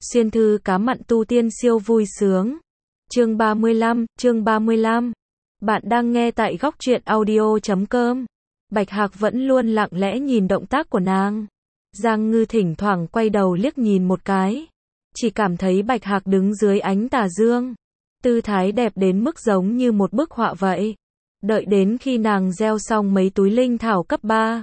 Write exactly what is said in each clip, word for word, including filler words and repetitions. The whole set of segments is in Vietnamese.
Xuyên thư cá mặn tu tiên siêu vui sướng. Chương ba mươi lăm, chương ba mươi lăm. Bạn đang nghe tại góc truyện audio chấm com. Bạch Hạc vẫn luôn lặng lẽ nhìn động tác của nàng. Giang Ngư thỉnh thoảng quay đầu liếc nhìn một cái. Chỉ cảm thấy Bạch Hạc đứng dưới ánh tà dương. Tư thái đẹp đến mức giống như một bức họa vậy. Đợi đến khi nàng gieo xong mấy túi linh thảo cấp ba.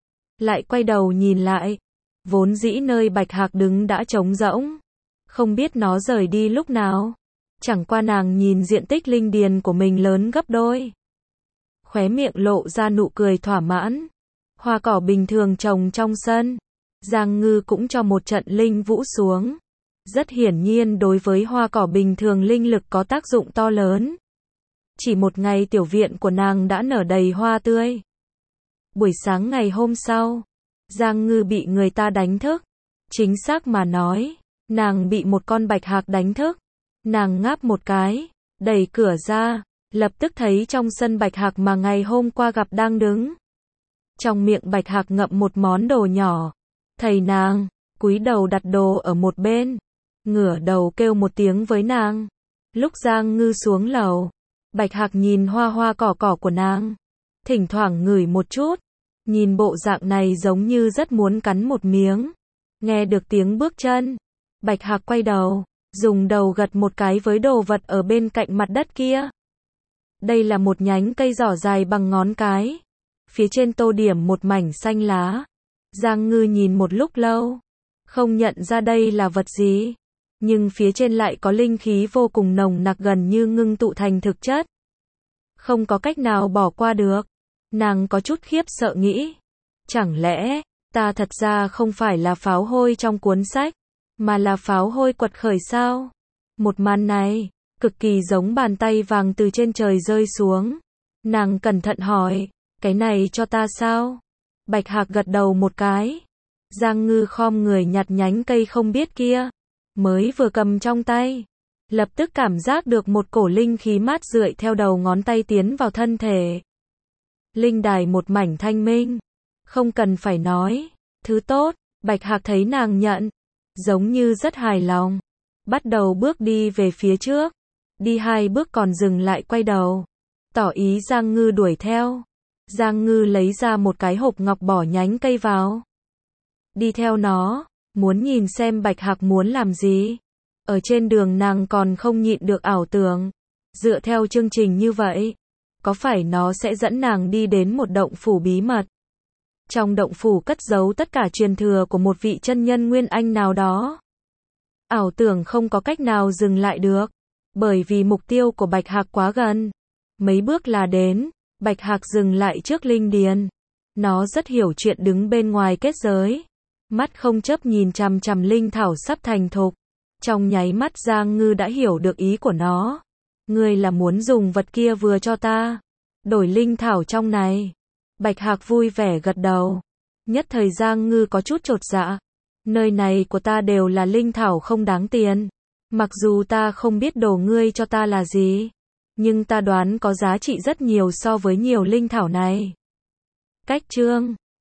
Lại quay đầu nhìn lại. Vốn dĩ nơi Bạch Hạc đứng đã trống rỗng. Không biết nó rời đi lúc nào. Chẳng qua nàng nhìn diện tích linh điền của mình lớn gấp đôi. Khóe miệng lộ ra nụ cười thỏa mãn. Hoa cỏ bình thường trồng trong sân. Giang Ngư cũng cho một trận linh vũ xuống. Rất hiển nhiên đối với hoa cỏ bình thường linh lực có tác dụng to lớn. Chỉ một ngày tiểu viện của nàng đã nở đầy hoa tươi. Buổi sáng ngày hôm sau, Giang Ngư bị người ta đánh thức. Chính xác mà nói, nàng bị một con bạch hạc đánh thức. Nàng ngáp một cái, đẩy cửa ra, lập tức thấy trong sân bạch hạc mà ngày hôm qua gặp đang đứng. Trong miệng bạch hạc ngậm một món đồ nhỏ. Thầy nàng, cúi đầu đặt đồ ở một bên. Ngửa đầu kêu một tiếng với nàng. Lúc Giang Ngư xuống lầu, bạch hạc nhìn hoa hoa cỏ cỏ của nàng. Thỉnh thoảng ngửi một chút. Nhìn bộ dạng này giống như rất muốn cắn một miếng. Nghe được tiếng bước chân, bạch hạc quay đầu, dùng đầu gật một cái với đồ vật ở bên cạnh mặt đất kia. Đây là một nhánh cây giỏ dài bằng ngón cái. Phía trên tô điểm một mảnh xanh lá. Giang Ngư nhìn một lúc lâu, không nhận ra đây là vật gì. Nhưng phía trên lại có linh khí vô cùng nồng nặc gần như ngưng tụ thành thực chất. Không có cách nào bỏ qua được. Nàng có chút khiếp sợ nghĩ. Chẳng lẽ, ta thật ra không phải là pháo hôi trong cuốn sách, mà là pháo hôi quật khởi sao? Một màn này, cực kỳ giống bàn tay vàng từ trên trời rơi xuống. Nàng cẩn thận hỏi, cái này cho ta sao? Bạch Hạc gật đầu một cái. Giang Ngư khom người nhặt nhánh cây không biết kia. Mới vừa cầm trong tay. Lập tức cảm giác được một cổ linh khí mát rượi theo đầu ngón tay tiến vào thân thể. Linh đài một mảnh thanh minh. Không cần phải nói. Thứ tốt, Bạch Hạc thấy nàng nhận. Giống như rất hài lòng. Bắt đầu bước đi về phía trước. Đi hai bước còn dừng lại quay đầu. Tỏ ý Giang Ngư đuổi theo. Giang Ngư lấy ra một cái hộp ngọc bỏ nhánh cây vào. Đi theo nó. Muốn nhìn xem Bạch Hạc muốn làm gì. Ở trên đường nàng còn không nhịn được ảo tưởng. Dựa theo chương trình như vậy, có phải nó sẽ dẫn nàng đi đến một động phủ bí mật? Trong động phủ cất giấu tất cả truyền thừa của một vị chân nhân nguyên anh nào đó. Ảo tưởng không có cách nào dừng lại được. Bởi vì mục tiêu của Bạch Hạc quá gần. Mấy bước là đến. Bạch Hạc dừng lại trước linh điền. Nó rất hiểu chuyện đứng bên ngoài kết giới. Mắt không chớp nhìn chằm chằm linh thảo sắp thành thục. Trong nháy mắt Giang Ngư đã hiểu được ý của nó. Ngươi là muốn dùng vật kia vừa cho ta. Đổi linh thảo trong này. Bạch Hạc vui vẻ gật đầu. Nhất thời Giang Ngư có chút chột dạ. Nơi này của ta đều là linh thảo không đáng tiền. Mặc dù ta không biết đồ ngươi cho ta là gì. Nhưng ta đoán có giá trị rất nhiều so với nhiều linh thảo này. Cách chương